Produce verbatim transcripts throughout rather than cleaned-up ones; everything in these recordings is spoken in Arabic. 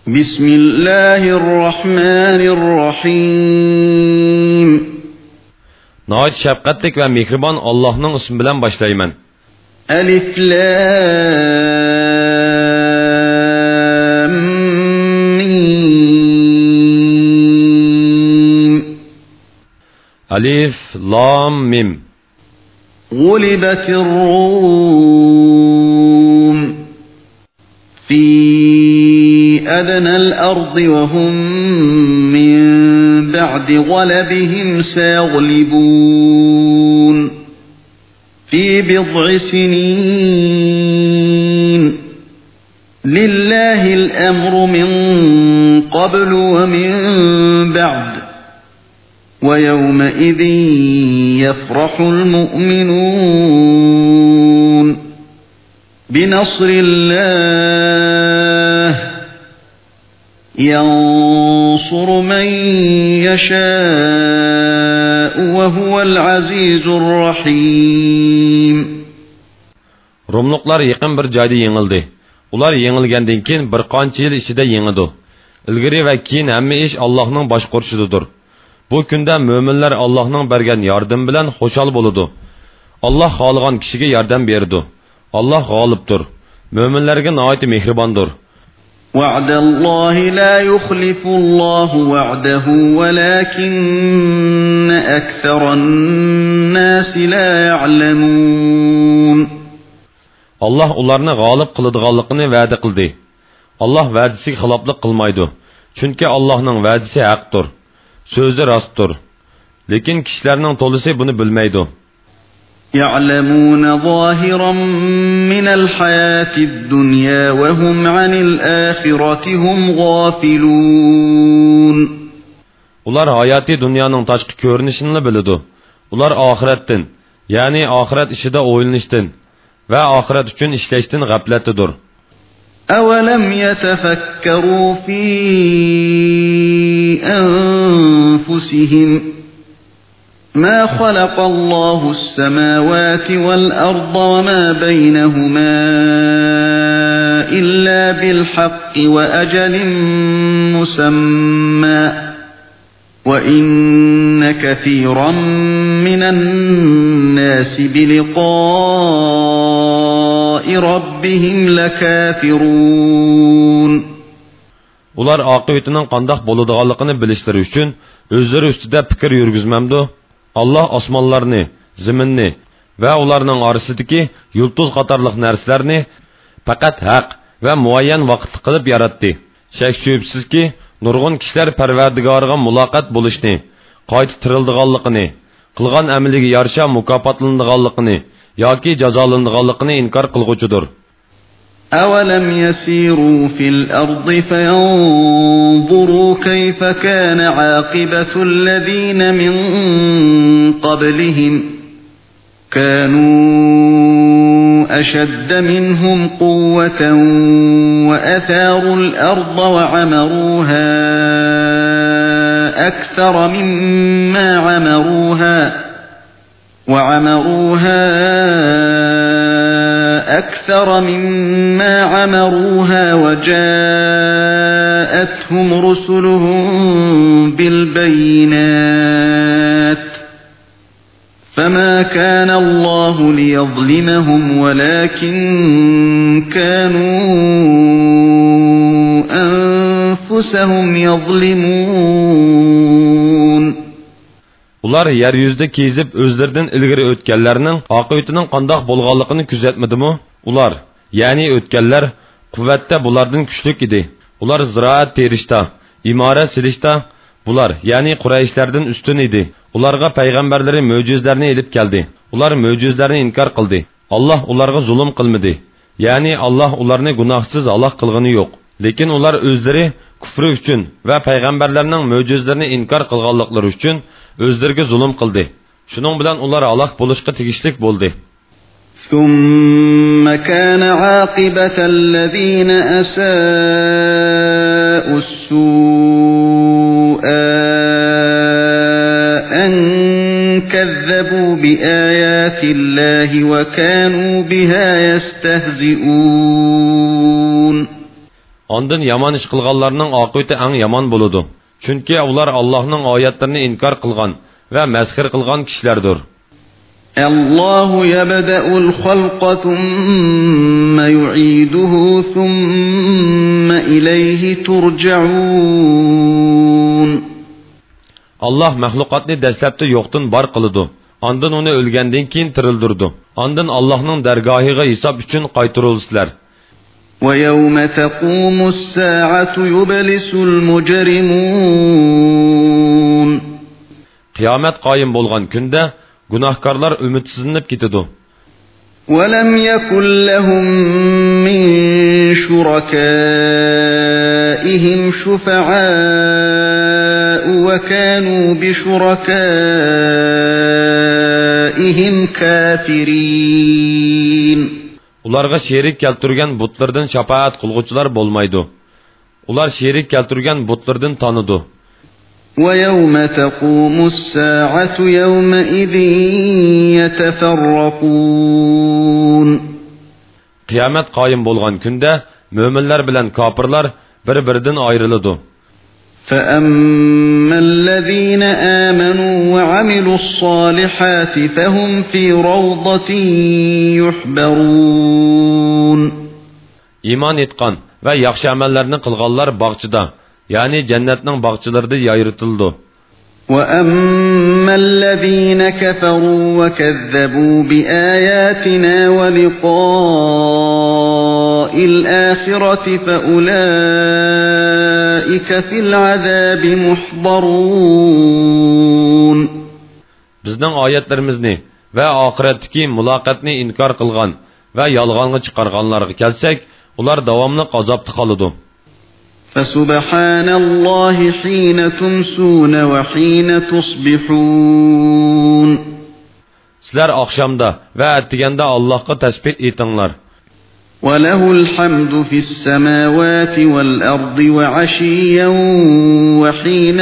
بسم الله الرحمن الرحيم. نهايت شفقتlik ve mehriban Allah'ın ismi bilen başlayman. Alif Lam Mim. Alif Lam Mim. Gulibetir Rum fi أدنى الأرض وهم من بعد غلبهم سيغلبون في بضع سنين لله الأمر من قبل ومن بعد ويومئذ يفرح المؤمنون بنصر الله ينصر من يشاء وهو العزيز الرحيم. Rumluklar yaqin bir joyda yengildi. Ular yengilgandan keyin bir qancha yil ichida yengidi. Ilgari va keyin hamma ish Allohning boshqarishidadir. Bu kunda mo'minlar Allohning bergan yordam bilan xushal bo'ladi. Alloh xohlagan kishiga yordam beradi. Alloh g'olibdir. Mo'minlarga nihoyat mehribondir. وعد الله لا يخلف الله وعده ولكن أكثر الناس لا يعلمون. Allah ularni g'olib qiladiganligini va'da qildi. Allah va'dasiga xiloflik qilmaydi. Chunki Allohning va'dasi haqdir. So'zi rostdir. Lekin kishilarning to'lisi buni bilmaydi. يعلمون ظاهرا من الحياة الدنيا وهم عن الآخرة هم غافلون. Ular hayati dunyoning tashqi ko'rinishini biladi. Ular oxiratdan, ya'ni oxirat ishida o'ylanishdan va oxirat uchun ishlashdan g'aflatdadir. أولم يتفكروا في أنفسهم ما خلق الله السماوات والأرض وما بينهما إلا بالحق وأجل مسمى وإن كثيرا من الناس بلقاء ربهم لكافرون. Ular aqibetining qandoq bo'ladiganligini bilishlari uchun o'zlari ustida fikr yurgizmamdi. Allah osmonlarni, zaminni va ularning orasidagi yulduz qatorliq narsalarni faqat haq va muayyan vaqtli qilib yaratdi. Shak shubsizki, nurg'un kishilar Parvardigoriga muloqot bo'lishni, qayta tirildiganligini, qilgan amaliga yarasha mukofotlanadiganligini yoki jazolanadiganligini inkor qilg'uchidir. أولم يسيروا في الأرض فينظروا كيف كان عاقبة الذين من قبلهم كانوا أشد منهم قوة وأثاروا الأرض وعمروها أكثر مما عمروها وعمروها أكثر مما عمروها وجاءتهم رسلهم بالبينات فما كان الله ليظلمهم ولكن كانوا أنفسهم يظلمون. Ular yeryüzüde kezib özlerinden ilgiri ötkenlerinin akıbetinin qandoq bolğanlığını küzetmedimi? Ular, yani ötkenler, kuvvette bulardan küçlük idi. Ular ziraat terişta, imara silişta, bular, yani Kureyşlerden üstün idi. Ularga peygamberleri möcüzlerini elip geldi. Ular möcüzlerini inkar kıldı. Allah ularga zulüm kılmadı. Yani Allah ularını günahsız Allah kılgını yok. Lekin ular özleri küfrü üçün ve peygamberlerinin möcüzlerini inkar kılganlıkları üçün özlerine zulüm kıldı. Şunun bilen ular alak buluşqa tegişlik boldu. ثم كان عاقبة الذين أساءوا السوء أن كذبوا بآيات الله وكانوا بها يستهزئون. Ondan yaman ish qilganlarning oqibati eng yomon bo'ladi. Chunki ular Allohning oyatlarini inkor qilgan va masxir qilgan kishilardir. Allohu yabda'ul xalqa thumma yu'iduhu thumma ilayhi turja'un. Allah mahluqotni dastlabda yo'qdan bor qiladi. Ondan uni o'lgandan keyin tirildirdi. Ondan Allohning dargohiga hisob uchun qaytarilsizlar. وَيَوْمَ تَقُومُ السَّاعَةُ يُبْلِسُ الْمُجْرِمُونَ Qiyomat qoyim bo'lgan kunda gunohkorlar ümidsizlanib ketadi. وَلَمْ يَكُنْ لَهُم مِّن شُرَكَائِهِمْ شُفَعَاءُ وَكَانُوا بِشُرَكَائِهِمْ كَافِرِينَ Ularga sherik keltirgan butlardan shafaat qilguvchilar bo'lmaydi. Ular sherik keltirgan butlardan tanıdı. وَيَوْمَ تَقُومُ السَّاعَةُ يَوْمَئِذٍ يَتَفَرَّقُونَ Qiyomat qoyim bo'lgan kunda mo'minlar bilan kofirlar bir-biridan ayriladi. فَأَمَّا الَّذِينَ آمَنُوا وَعَمِلُوا الصَّالِحَاتِ فَهُمْ فِي رَوْضَةٍ يُحْبَرُونَ İman etgan ve yaxshi amallarni qilganlar bog'chida, ya'ni jannatning bog'chilarida yayritildi. وَأَمَّا الَّذِينَ كَفَرُوا وَكَذَّبُوا بِآيَاتِنَا وَلِقَاءِ الْآخِرَةِ فَأُولَئِكَ فِي الْعَذَابِ مُحْضَرُونَ Bizning oyatlarimizni ve ahiretdeki muloqotni inkor qilgan ve yolg'onga chiqarganlarga kelsak, ular davomli azobda qoladi. فَسُبْحَانَ اللَّهِ حِينَ تُمْسُونَ وَحِينَ تُصْبِحُونَ Sizler akşamda ve ettigende Allah'a tesbih etinglar. وَلَهُ الْحَمْدُ فِي السَّمَاوَاتِ وَالْأَرْضِ وَعَشِيًّا وَحِينَ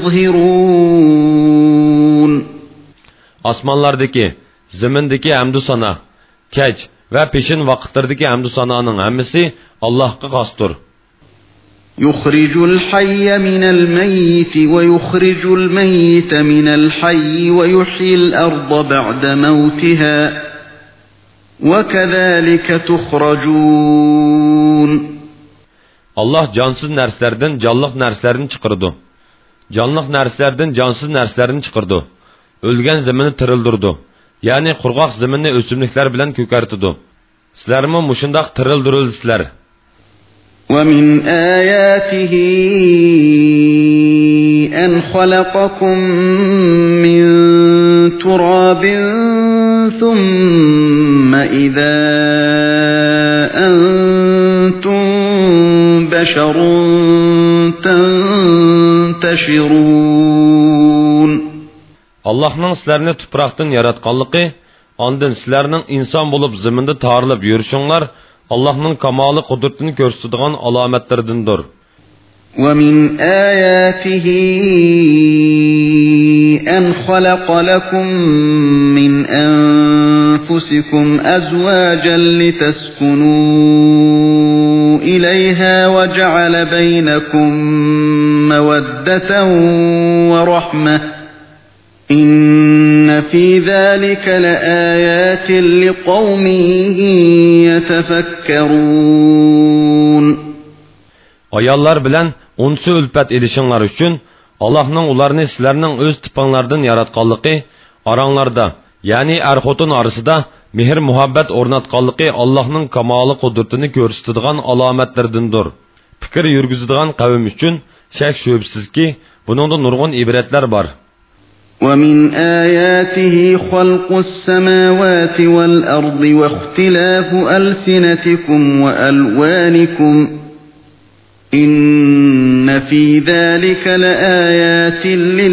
تُظْهِرُونَ Asmanlardaki, zimindeki hamdü sana, keç ve peşin vakitlardaki hamdü sananın hemmisi Allah'a kastır. يُخْرِجُ الْحَيَّ مِنَ الْمَيِّتِ وَيُخْرِجُ الْمَيِّتَ مِنَ الْحَيِّ وَيُحْيِي الْأَرْضَ بَعْدَ مَوْتِهَا وَكَذَلِكَ تُخْرَجُونَ Allah cansız nerslerden canlıq nerslerini çıkardı. Canlıq nerslerden cansız nerslerini çıkardı. Ölgen zemini tirildirdi. Yani qurg'oq zeminni o'simliklar bilan ko'kartirdi. Sizlarmi mushundaq tirildirilsizlar. وَمِنْ آيَاتِهِ أَنْ خَلَقَكُم مِّن تُرَابٍ ثُمَّ إِذَا أَنْتُمْ بَشَرٌ تَنْتَشِرُونَ Allah'ның sizlarni tuproqdan yaratganligi, ondan sizlarning inson bo'lib zaminda tarilib yurishinglar Allah'ның kamoli qudratini ko'rsatadigan alomatlaridandir. وَمِنْ آيَاتِهِ أَنْ خَلَقَ لَكُم مِّنْ أَنفُسِكُمْ أَزْوَاجًا لِتَسْكُنُوا إِلَيْهَا وَجَعَلَ بَيْنَكُم مَّوَدَّةً وَرَحْمَةً إِنَّ فِي ذَلِكَ لَآيَاتٍ لِقَوْمٍ يَتَفَكَّرُونَ Ayollar bilan unsi ulpat edishinglar uchun Allohning ularni sizlarning o'z tipinglardan yaratganligi, aranglarda, ya'ni er-xotin orasida mehr muhabbat o'rnatganligi Allohning kamoli qudratini ko'rsatadigan alomatlardandir. Fikr yurgizadigan qavm uchun shak shubsizki, buningda nurg'un ibratlar bor. وَمِنْ آيَاتِهِ خَلْقُ السَّمَاوَاتِ وَالْأَرْضِ وَاخْتِلَافُ أَلْسِنَتِكُمْ وَأَلْوَانِكُمْ إِنَّ فِي ذَلِكَ لَآيَاتٍ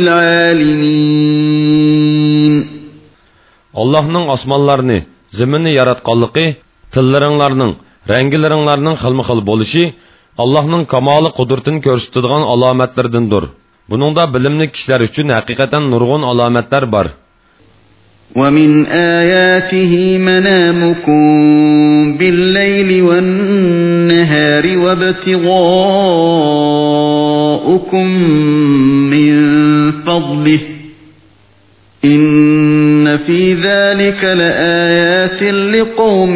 لِلْعَالِمِينَ Allah'ның asmanlarını, zeminni yaratganligi, tillaringlarning, rangilaringlarning xilma-xil bo'lishi Allah'ның kamoli qudratini ko'rsatadigan alomatlardandir. Buningda bilimli kishilar uchun haqiqatan nurg'un alomatlar bor. وَمِنْ آيَاتِهِ مَنَامُكُمْ بِاللَّيْلِ وَالنَّهَارِ وَابْتِغَاؤُكُمْ مِنْ فَضْلِهِ إِنَّ فِي ذَلِكَ لَآيَاتٍ لِقَوْمٍ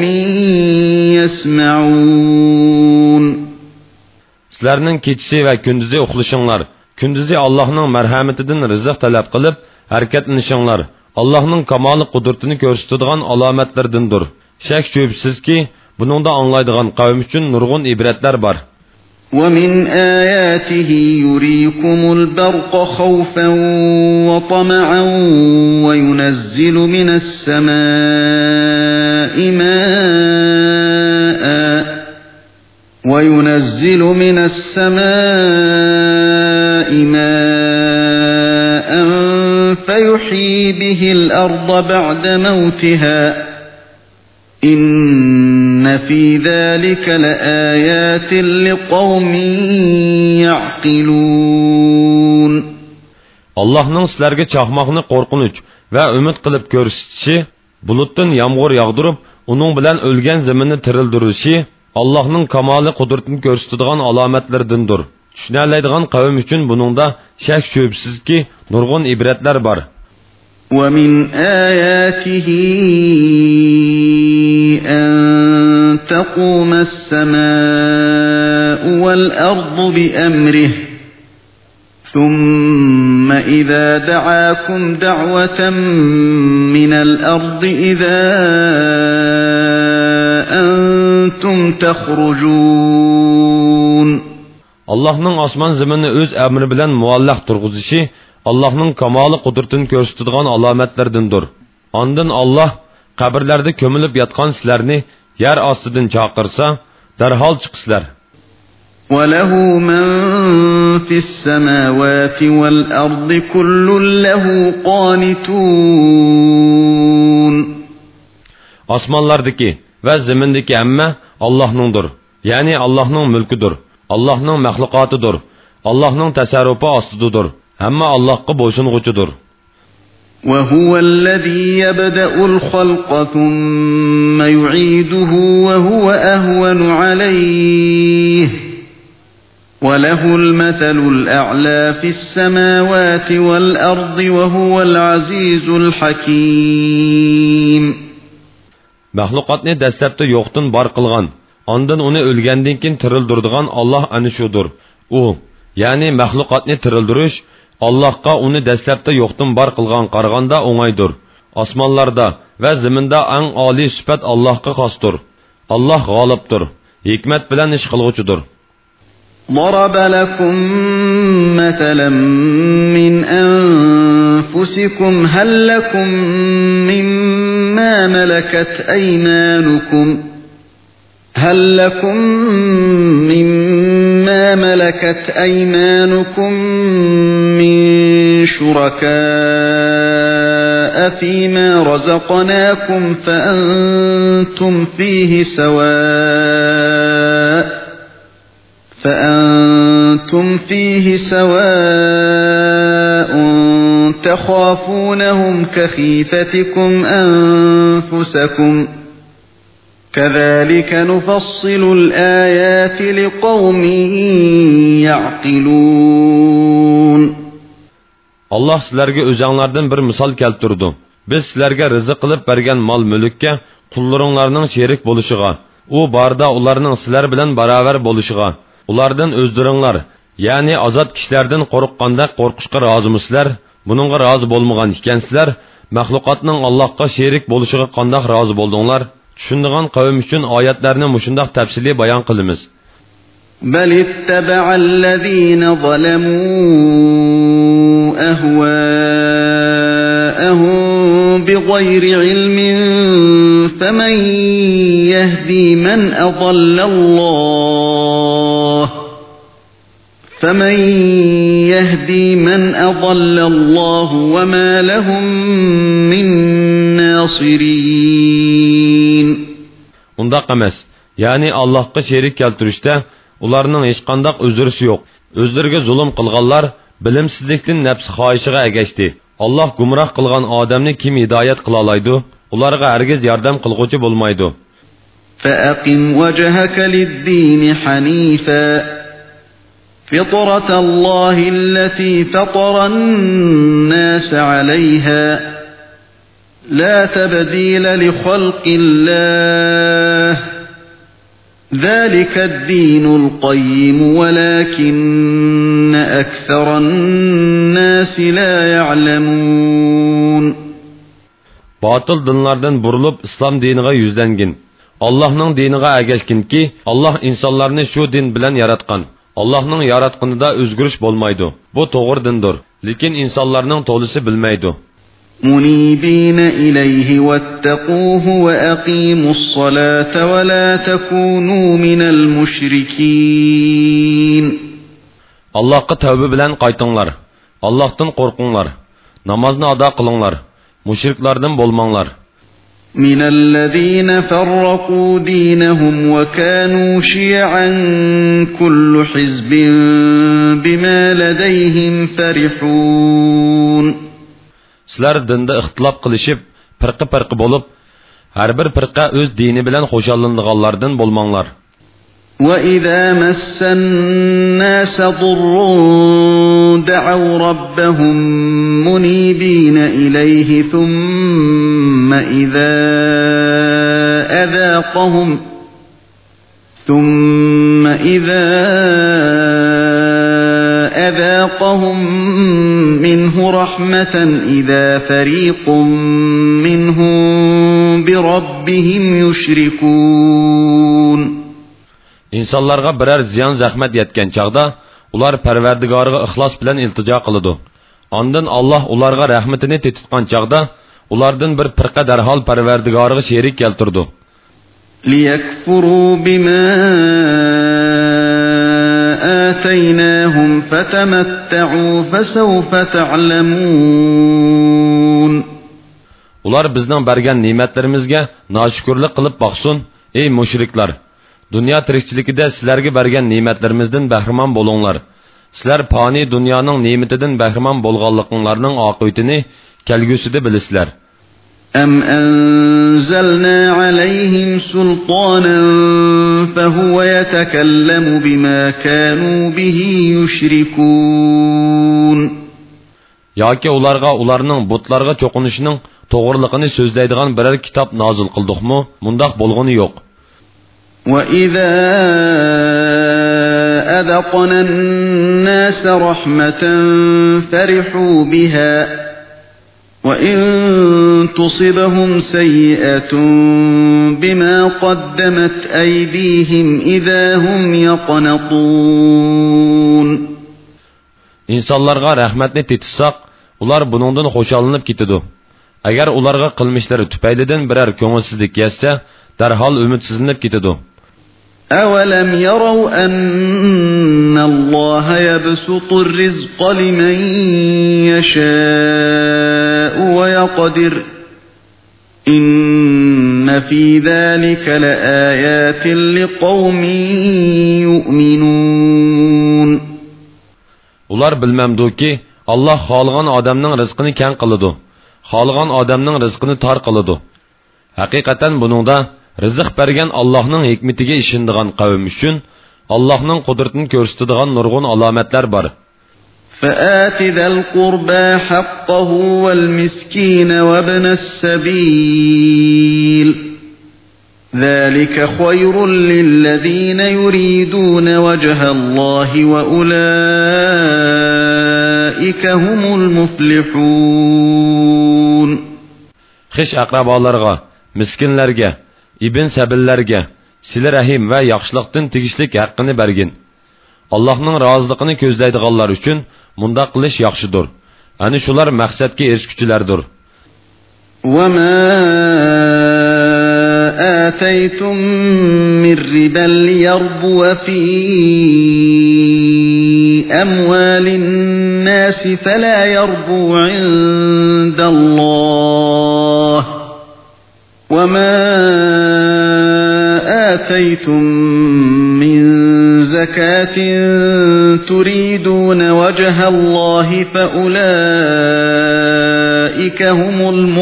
يَسْمَعُونَ. Sizlərinin keçisi və gündüzü uxlışınlar, gündüzü Allah'ın mərhəmətindən rızıq tələb qılıb, hərəkətlenişinlar, Allah'ın kamalı qudretini göstərdiğən alametlerdendir. Şək şübhəsiz ki, bunun da anlaydığan qavm üçün nurgun ibretler var. وَمِنْ آيَاتِهِ يُرِيكُمُ الْبَرْقَ خَوْفًا وَطَمَعًا وَيُنَزِّلُ مِنَ السَّمَاءِ مَاءً وَيُنَزِّلُ مِنَ السَّمَاءِ مَاءً فَيُحْيِي بِهِ الْأَرْضَ بَعْدَ مَوْتِهَا إِنَّ فِي ذَلِكَ لَآيَاتٍ لِقَوْمٍ يَعْقِلُونَ. Allah'ın sizlərə çaxmaqını qorxunuc və ümid qılıb görsütüşü, bulutdan yağmur yağdırıb, onun bilan ölgən zəmini tirildirişi, Allah'ın kamalı qudretini göstərdiğən alametlerdendir. Düşünəlaydigan qavm üçün buningda şək şübhəsiz ki, nurgun ibretler var. وَمِنْ آيَاتِهِ أَن تَقُومَ السَّمَاءُ وَالْأَرْضُ بِأَمْرِهِ ثُمَّ إِذَا دَعَاكُمْ دَعْوَةً مِنَ الْأَرْضِ إِذَا أَنْتُمْ تَخْرُجُونَ. Allah'ın asman zəmini öz əmri bilan muallaq turğuzuşu, Allah'ın kamalı qudretini göstərdiğən alametlerdendir. Ondan Allah qabirlərdə kömülüb yatqan sizlərni yer astidan çağırsa, dərhal çıxsızlar. وَلَهُ مَنْ فِي السَّمَاوَاتِ وَالْأَرْضِ كُلٌّ لَهُ قَانِتُونَ. Osmonlardagi va zamindagi hamma Allohnindir. Ya'ni Allohning mulkidir. Allohning mahluqotidir. Allohning tasarrufi ostidadir. Hamma Allohga bo'ysunguchidir. وَهُوَ الَّذِي يَبْدَأُ الْخَلْقَ ثُمَّ يُعِيدُهُ وَهُوَ أَهْوَنُ عَلَيْهِ وَلَهُ الْمَثَلُ الْأَعْلَى فِي السَّمَاوَاتِ وَالْأَرْضِ وَهُوَ الْعَزِيزُ الْحَكِيمُ. Mahluqotni dastlabda yo'qdan bor qilgan, ondan uni o'lgandan keyin tirildiradigan Alloh ana shudir. U, ya'ni mahluqotni tirildirish Allohga uni dastlabda yo'qdan bor qilgan qaraganda o'ng'aydir. Osmonlarda va zaminda eng oliy sifat Allohga xosdir. Alloh g'olibdir, hikmat bilan ish qilg'uchidir. ضرب لكم مثلا من أنفسكم هل لكم مما ملكت أيمانكم هل لكم مما ملكت أيمانكم من شركاء فيما رزقناكم فأنتم فيه سواء فأنتم فيه سواء تخافونهم كخيفتكم أنفسكم كذلك نفصل الآيات لقوم يعقلون. Allah sizlarga o'zinglardan bir misol keltirdi. Biz sizlarga rizq qilib bergan mol mulkka qullaringlarning sherik bo'lishiga, u barda ularning sizlar bilan barobar bo'lishiga, ulardan o'zdiringlar, ya'ni ozod kishilardan qo'rqqanda qo'rqishga rozimisizlar? Buningga rozi bo'lmagan ekansizlar, mahluqotning Allohga sherik bo'lishiga qanday rozi bo'ldinglar? Tushundigan qavm uchun oyatlarni mushundoq tafsiliy bayon qilamiz. بل اتبع الذين ظلموا أهواءهم بغير علم فمن يهدي من أضل الله فمن يهدي من أضل الله وما لهم من ناصرين. Undaq emas. Yani Allah'a şerik keltirishdə ularning hech qanday o'zrisi yo'q. O'zlariga zulm qilganlar bilimsizlikdan nafs xohishiga ergashdi. Allah gumroh qilgan odamni kim hidoyat qila oladi? Ularga hargiz yordam qilguvchi bo'lmaydi. فأقم وجهك للدين حنيفا فطرة الله التي فطر الناس عليها لا تبديل لخلق الله ذلك الدين القيم ولكن أكثر الناس لا يعلمون. Batıl dinlardan burulup İslam dinine yüzlengin. Allah'ның diniga ergashkinki, Allah insonlarni shu din bilan yaratgan. Allah'ның yaratqanida o'zgarish bo'lmaydi. Bu to'g'ri dindir, lekin insonlarning to'lisi bilmaydi. منيبين إليه واتقوه وأقيموا الصلاة ولا تكونوا من المشركين. Allah'a tövbe bilen qaytыңlar. Allah'tan qorqыңlar. Namazını ada qılыңlar. Müşriklardan bolmаңlar. من الذين فرقوا دينهم وكانوا شيعا كل حزب بما لديهم فرحون. Sizlar dinda ixtilof qilishib, firqa-firqa bo'lib, har bir firqa o'z dini bilan xo'shallanadiganlardan bo'lmanglar. وَإِذَا مَسَّ النَّاسَ ضُرٌّ دَعَوْا رَبَّهُم مُنِيبِينَ إِلَيْهِ ثُمَّ إِذَا أَذَاقَهُمْ ثُمَّ إِذَا أَذَاقَهُم مِّنْهُ رَحْمَةً إِذَا فَرِيقٌ مِّنْهُم بِرَبِّهِمْ يُشْرِكُونَ. İnsanlarga birer ziyan zahmet yetken çağda, ular Parvardigoriga ixlos bilan iltijo qiladi. Ondan Allah ularga rahmetini tetitgan çağda, ulardan bir firqa darhol Parvardigoriga sherik keltirdi. لِيَكْفُرُوا بِمَا آتَيْنَاهُمْ فَتَمَتَّعُوا فَسَوْفَ تَعْلَمُونَ. Ular bizning bergan ne'matlarimizga noshukirlik qilib boqsin, ey mushriklar. Dünya tirikchiligida sizlarga bergan ne'matlarimizdan bahramon bo'linglar. Sizlar fani dunyoning ne'matidan bahramon bo'lganliklaringning oqibatini kelgusida bilasizlar. أَمْ أَنزَلْنَا عَلَيْهِمْ سُلْطَانًا فَهُوَ يَتَكَلَّمُ بِمَا كَانُوا بِهِ يُشْرِكُونَ. Yoki ularga ularning butlarga cho'qinishining to'g'riligini so'zlaydigan biror kitob nozil qildikmi? Mundaq bo'lgani yo'q. وَإِذَا أَذَقْنَا النَّاسَ رَحْمَةً فَرِحُوا بِهَا وَإِن تُصِبْهُمْ سَيِّئَةٌ بِمَا قَدَّمَتْ أَيْدِيهِمْ إِذَا هُمْ يَقْنَطُونَ. İnsanlarga rahmetni tetitsaq, ular buningdan xo'shallanib ketadi. Agar ularga qilmishlari tufaylidan biror ko'ngilsizlik yetsa, darhol umidsizlanib ketadi. أَوَلَمْ يَرَوْا أَنَّ اللَّهَ يَبْسُطُ الرِّزْقَ لِمَن يَشَاءُ وَيَقْدِرُ إِنَّ فِي ذَلِكَ لَآيَاتٍ لِقَوْمٍ يُؤْمِنُونَ. Ular bilmamduki, Allah xolgan odamning rizqini keng qiladi, xolgan odamning rizqini tor qiladi. Haqiqatan buningda rizq bergan Allohning hikmatiga ishonadigan qavm uchun Allohning qudratini ko'rsatadigan nurg'un alomatlar bor. فَآتِ ذَا الْقُرْبَى حَقَّهُ وَالْمِسْكِينَ وَابْنَ السَّبِيلِ ذَلِكَ خَيْرٌ لِلَّذِينَ يُرِيدُونَ وَجْهَ اللَّهِ وَأُولَئِكَ هُمُ الْمُفْلِحُونَ. Xish aqrabolarga, miskinlarga, ibn sabillarga, sila rahim va yaxshilikdan tegishlik haqqini bergin. Allohning roziligini ko'zlaydiganlar uchun mundaq qilish yaxshidir. Ani shular maqsadga erishguchilardir. Va ma ataytum min riban liyarbu fi amwalin nas fala yarbu indallah. Wa ma آتيتم من زكاة تريدون وجه الله فأولئك فأولئك هم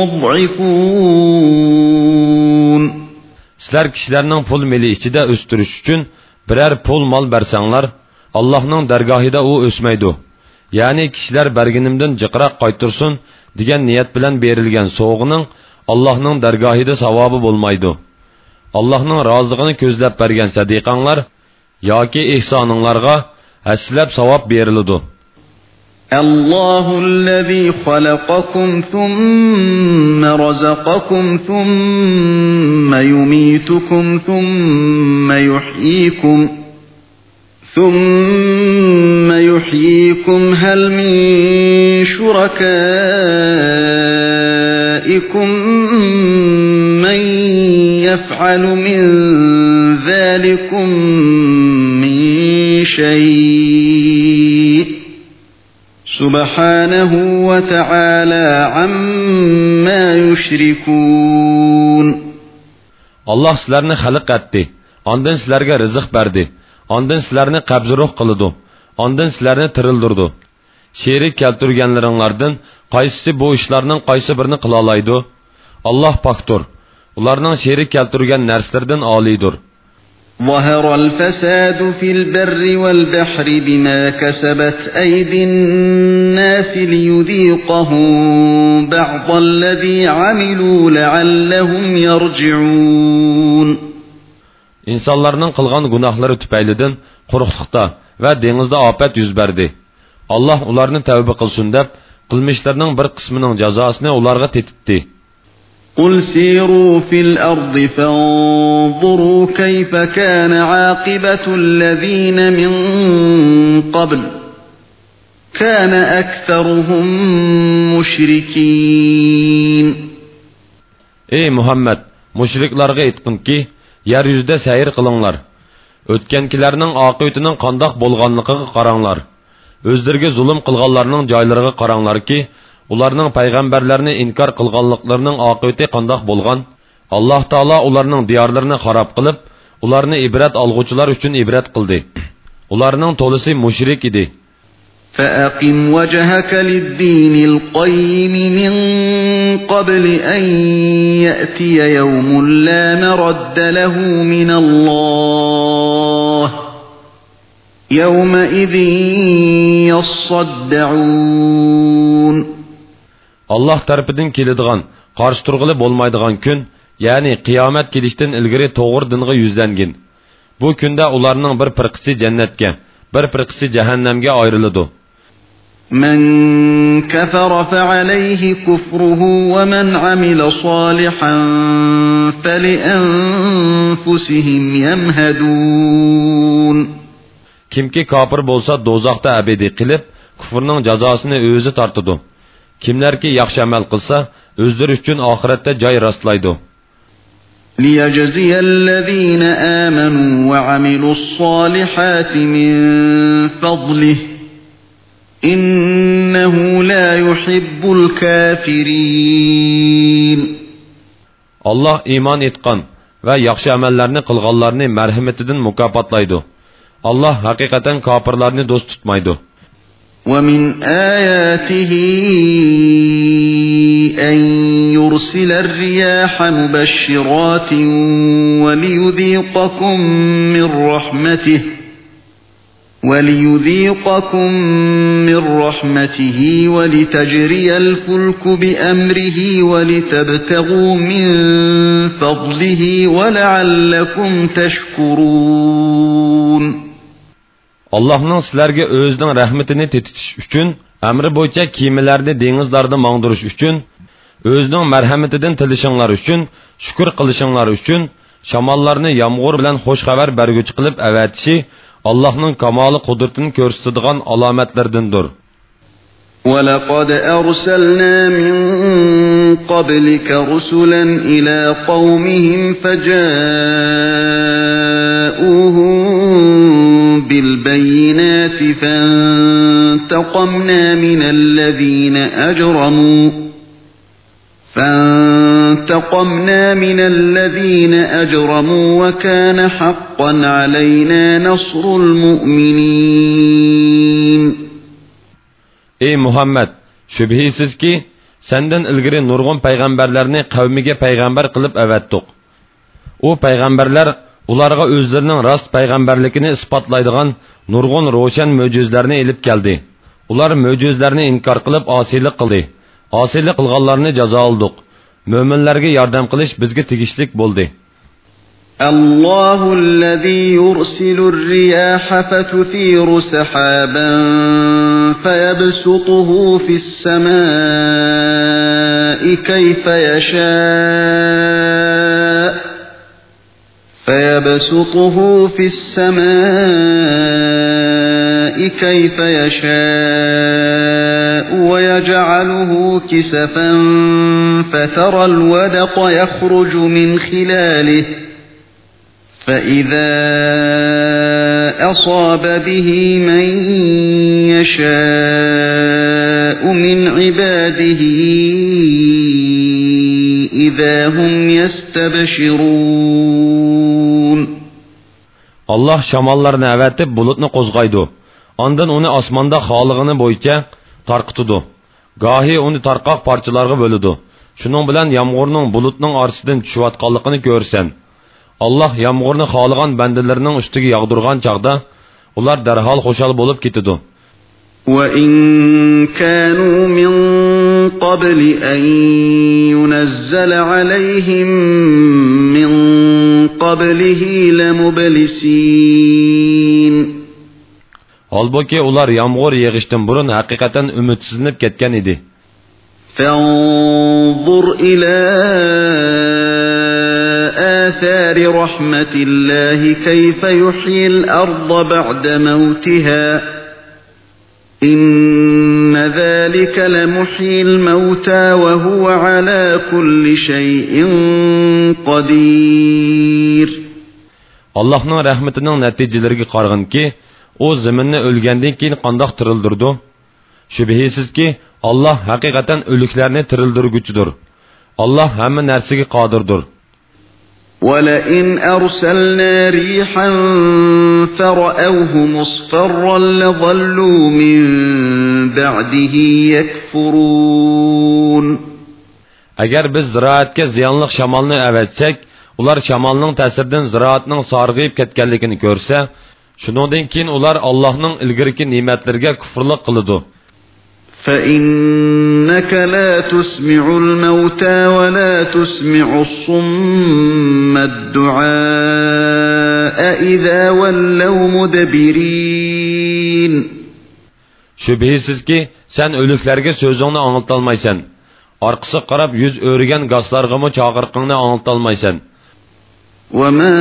المضعفون. Sizlar kishilarning pul meli ichida o'stirish uchun biror pul mol bersanglar, Allohning dargohida u o'smaydi. Ya'ni kishilar berganimdan jiqroq qaytursin degan niyat bilan berilgan sovg'ining Allohning dargohida savobi bo'lmaydi. Allohning roziligini ko'zlab bergan sadiqanglar yoki ihsoninglarga haslab savob beriladi. الله الذي خلقكم ثم رزقكم ثم يميتكم ثم يحييكم ثم يحييكم هل من شركائكم من يفعل من ذلكم من شيء سبحانه وتعالى عما يشركون. Allah sizlarni xalq etdi, ondan sizlarga rizq berdi, ondan sizlarni qabzruh qildi, ondan sizlarni tirildirdi. Sherik keltirganlaringlardan qaysisi bu ishlarning qaysi birini qila oladi? Allah paktur. Ularning sherik keltirgan narsalardan oliydir. ظهر الفساد في البر والبحر بما كسبت أيدي الناس ليذيقهم بعض الذي عملوا لعلهم يرجعون. İnsanlarning qilgan gunohlari tufaylidan quruqlikda va dengizda ofat yuz berdi. Allah ularni tavba qilsin deb qilmishlarining bir qismining jazosini ularga tetitdi. قل سيروا في الأرض فانظروا كيف كان عاقبة الذين من قبل كان أكثرهم مشركين. Ey Muhammed, müşriklarga aytqin ki, yer yüzüde seyir qılыңlar. Ötkenkilerinin aqibetinin qandaq bolğanlıqıga qaranglar. Özlerine zulüm qılğanlarının joylariga qaranglar ki, ularning payg'ambarlarni inkor qilganliklarining oqibati qandoq bo'lgan? Alloh taolo ularning diyorlarini xarob qilib, ularni ibrat olg'uvchilar uchun ibrat qildi. Ularning to'lisi mushrik edi. فأقم وجهك للدين القيم من قبل أن يأتي يوم لا مرد له من الله يومئذ يصدعون. Allah tarafından keladigan, qarshi turg'ili bo'lmaydigan kun, ya'ni qiyomat kelishdan ilgari to'g'ri dinga yuzlangin. Bu kunda ularning bir firqasi jannatga, bir firqasi jahannamga ayriladi. من كفر فعليه كفره ومن عمل صالحا فلأنفسهم يمهدون. Kimki kafir bo'lsa do'zaxda abadiy qilib, kufrning jazosini o'zi tortadi. Kimlarki yaxshi amal qilsa, o'zlari uchun oxiratda joy rastlaydi. ليجزي الذين آمنوا وعملوا الصالحات من فضله إنه لا يحب الكافرين. Allah iman etgan va yaxshi amallarni qilganlarni marhamatidan mukofotlaydi. Allah haqiqatan kofirlarni do'st tutmaydi. ومن آياته أن يرسل الرياح مبشرات وليذيقكم من رحمته وليذيقكم من رحمته ولتجري الفلك بأمره ولتبتغوا من فضله ولعلكم تشكرون. Allah'ның sizlarga o'zining rahmatini tetitish uchun, amri bo'yicha kemalarni dengizlarda mangdirish uchun, o'zining marhamatidan tilishinglar uchun, shukr qilishinglar uchun, shamollarni yomg'ir bilan xush xabar berguchi qilib avatishi Allah'ның kamoli qudratini ko'rsatadigan alomatlardandir. وَلَقَدْ أَرْسَلْنَا مِنْ قَبْلِكَ رُسُلًا إِلَى قَوْمِهِمْ فَجَاءُوهُمْ بِالْبَيِّنَاتِ فَانْتَقَمْنَا مِنَ الَّذِينَ أَجْرَمُوا فَانْتَقَمْنَا مِنَ الَّذِينَ أَجْرَمُوا وَكَانَ حَقًّا عَلَيْنَا نَصْرُ الْمُؤْمِنِينَ. Ey Muhammed, şübhisiz ki Senden ilgiri nurg'un payg'ambarlarni qavmiga payg'ambar qilib avatdiq. U payg'ambarlar ularga o'zlarining rost payg'ambarligini isbotlaydigan nurg'un ro'shan mo'jizlarni elib keldi. Ular mo'jizlarni inkor qilib osiylik qildi. Osiylik qilganlarni jazo oldik. Mo'minlarga yordam qilish bizga tegishlik bo'ldi. الله الذي يرسل الرياح فتثير سحابا فيبسطه في السماء كيف يشاء فيبسطه في السماء كيف يشاء ويجعله كسفا فترى الودق يخرج من خلاله فإذا أصاب به من يشاء من عباده إذا هم يستبشرون. Allah şamallarını əvətib bulutni qo'zg'aydi. Ondan uni osmonda xolig'ini bo'yicha tarqitidi. Gohi uni tarqoq parchalarga bo'ladi. Shuning bilan yomg'irning bulutning orasidan tushayotganligini ko'rsan. Allah yağmurni xohlagan bandalarining ustiga yog'dirgan chaqda ular darhol xushal bo'lib ketadi. وَإِن كَانُوا مِن قَبْلِ أَن يُنَزَّلَ عَلَيْهِم مِّن قَبْلِهِ لَمُبْلِسِينَ. Halbuki ular yağmur yağışdan burun haqiqatan ümidsizlanib ketgan edi. فَانظُرْ إِلَى آثار رحمة الله كيف يحيي الأرض بعد موتها إن ذلك لمحيي الموتى وهو على كل شيء قدير. Allah'ın rahmetinin neticelerine qarğın ki, o zaminni ölgəndən keyin qandaq tirildirdi. Şübhəsiz ki, Allah haqiqatan ölüklərini tirildirgüçüdür. Allah həmin nərsəyə qadirdir. وَلَئِنْ أَرْسَلْنَا رِيحًا فَرَأَوْهُ مُصْفَرًّا لَظَلُّوا مِنْ بَعْدِهِ يَكْفُرُونَ. Agar biz ziraatga ziyonli shamolni avatsak, ular shamolning ta'siridan ziraatning sarg'ayib ketganligini ko'rsa, shuningdan keyin ular Allohning ilgirki ne'matlariga kufrlik qiladi. فَإِنَّكَ لَا تُسْمِعُ الْمَوْتَى وَلَا تُسْمِعُ الصُّمَّ الدُّعَاءَ إِذَا وَلَّوْا مُدْبِرِينَ. Şübhəsiz ki, sen ölüklərə sözünü anıltalmaysan. Arqısı qarab yüz örgən qaslarga mı çağırqını anıltalmaysan. وَمَا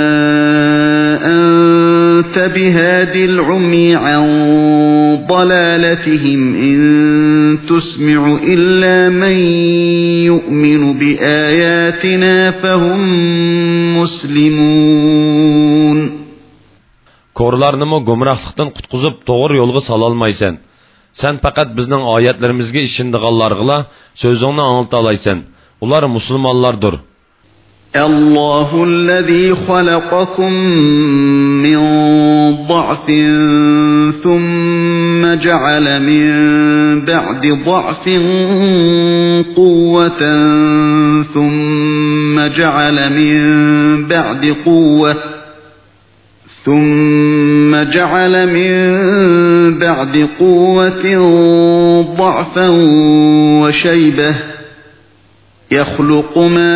أَنْتَ بِهَادِ الْعُمْيِ عَنْ ضَلَالَتِهِمْ إِنْ تُسْمِعُ إِلَّا مَنْ يُؤْمِنُ بِآيَاتِنَا فَهُمْ مُسْلِمُونَ. Korlarını mı gumrahlıqdan qutquzub doğru yolga salalmaysan. Sen faqat bizning oyatlarimizga ishindiganlarga sözünü anıltalaysan. Ular musulmonlardır. الله الذي خلقكم من ضعف ثم جعل من بعد ضعف قوة ثم جعل من بعد قوة ثم جعل من بعد قوة ضعفا وشيبة يخلق ما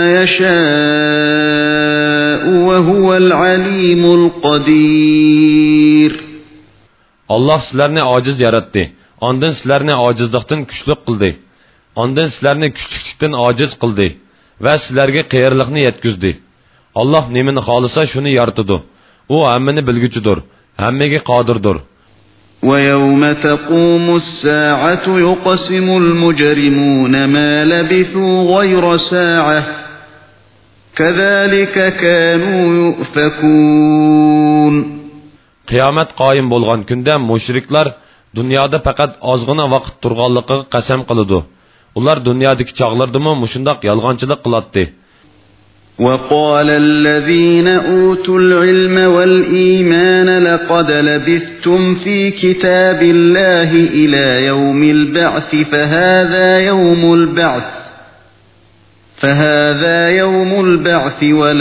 يشاء وهو العليم القدير. Allah sizlarni ojiz yaratdi. Ondan sizlarni ojizlikdan kuchli qildi. Ondan sizlarni kuchlikdan ojiz qildi va sizlarga qayerlikni yetkizdi. Allah nimani xolisa shuni yaratadi. U hammani bilguchidir, hammaga qodirdir. وَيَوْمَ تَقُومُ السَّاعَةُ يُقْسِمُ الْمُجْرِمُونَ مَا لَبِثُوا غَيْرَ سَاعَةٍ كَذَلِكَ كَانُوا يُؤْفَكُونَ. Qiyomat qoyim bo'lgan kunda mushriklar dunyoda faqat ozgina vaqt turganligiga qasam qiladi. Ular dunyodagi chog'lardimi mushundoq yolg'onchilik qiladi. وقال الذين أوتوا العلم والإيمان لقد لبثتم في كتاب الله إلى يوم البعث فهذا يوم البعث فهذا يوم البعث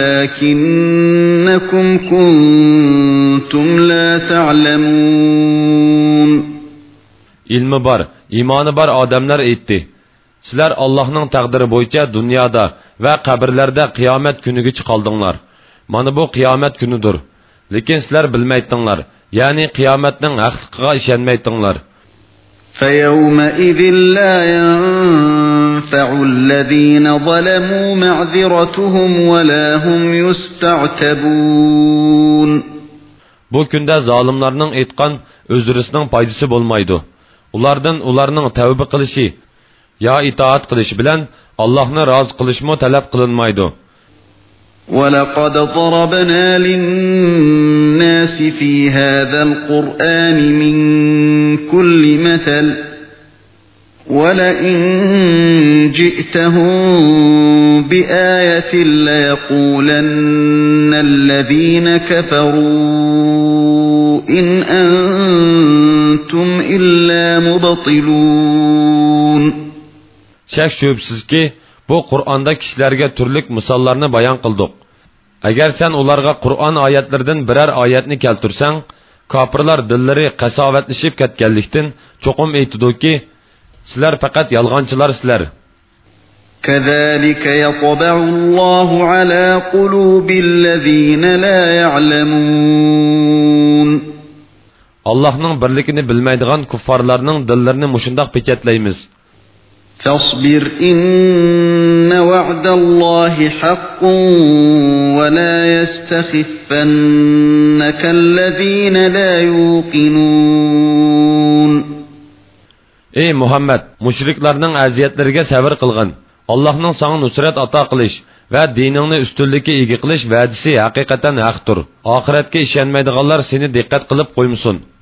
ولكنكم كنتم لا تعلمون. İlmi bar, imanı bar adamlar aytdi. Sizlar Allah'ның taqdiri bo'yicha dunyoda va qabrlarda qiyomat kuniga chiqaldinglar. Mana bu qiyomat kunidir. Lekin sizlar bilmaytinglar, ya'ni qiyomatning haqligiga ishonmaytinglar. فَيَوْمَئِذٍ لَا يَنفَعُ الَّذِينَ ظَلَمُوا مَعْذِرَتُهُمْ وَلَا هُمْ يُسْتَعْتَبُونَ. Bu kunda zalimlarning aytgan o'zrisining foydasi bo'lmaydi. Ulardan ularning tavba qilishi ya itoat qilish bilan Allohni rozi qilishmo talab qilinmaydi. وَلَقَدْ ضَرَبْنَا لِلنَّاسِ فِي هَذَا الْقُرْآنِ مِنْ كُلِّ مَثَلٍ وَلَئِنْ جِئْتَهُمْ بِآيَةٍ لَيَقُولَنَّ الَّذِينَ كَفَرُوا إِنْ أَنْتُمْ إِلَّا مُبْطِلُونَ. Şək şübhəsiz ki, bu Qur'anda kişilərə türlük misallarını bayan qıldıq. Əgər sən onlara Qur'an ayətlərdən birər ayətni keltirsən, kafirlar dilləri qəsavətlişib ketganlikdən çoxum aytıdı ki, sizlər faqat yalğancılar sizlər. كَذَلِكَ يَطْبَعُ اللَّهُ عَلَى قُلُوبِ الَّذِينَ لَا يَعْلَمُونَ. Allah'ның birlikini bilməydiğən kuffarlarının dillərini muşundaq peçetləyimiz. فاصبر إن وعد الله حق ولا يستخفنك الذين لا يوقنون. Ey Muhammed, müşriklərinin əziyyətlərinə səbir qılğın. Allah'ның sana nusret ata qilish və dinini üstünlükə ega qilish vədisi həqiqətən haqdır. Axirətə işənməydiganlar seni diqqət qılıb qoymusun.